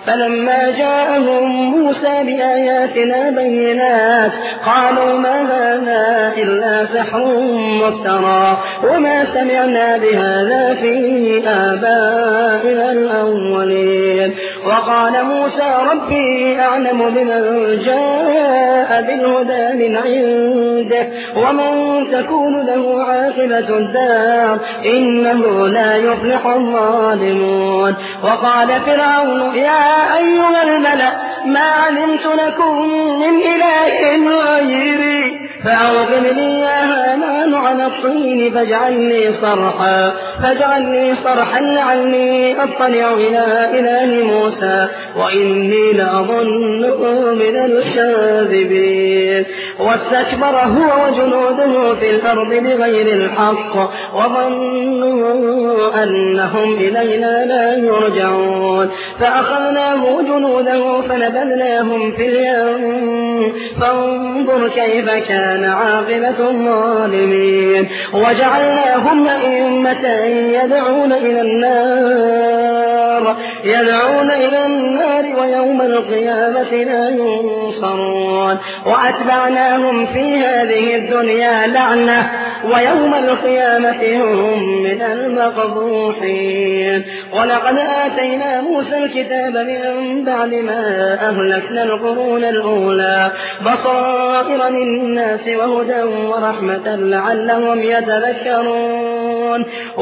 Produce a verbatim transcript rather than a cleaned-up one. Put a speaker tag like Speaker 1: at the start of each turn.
Speaker 1: فلما جاءهم موسى بآياتنا بينات قالوا ما هذا إلا سحر مفترى وما سمعنا بهذا في آبائنا الأولين. وقال موسى ربي أعلم بمن جاء بالهدى من عنده ومن تكون له عاقبة الدار إنه لا يفلح الظالمون. وقال فرعون يا أيها الملأ ما علمت لكم من إله غيري فأوقد لي يا هامان على الطين فاجعل لي صرحا فاجعل لي صرحا لعلي أطلع إلى إله موسى وإني لأظنه من الكاذبين. واستكبر هو وجنوده في الأرض بغير الحق وظنوا أنهم إلينا لا يرجعون فأخذناه وجنوده فنبذناهم في اليم فانظر كيف كان عاقبة الظالمين. وجعلناهم أئمة يدعون إلى النار يدعون إلى النار ويوم القيامة لا ينصرون. وأتبعناهم في هذه الدنيا لعنة ويوم القيامة هم من المقبوحين. ولقد آتينا موسى الكتاب من بعد ما أهلكنا القرون الأولى بصائر للناس وهدى ورحمة لعلهم يتذكرون.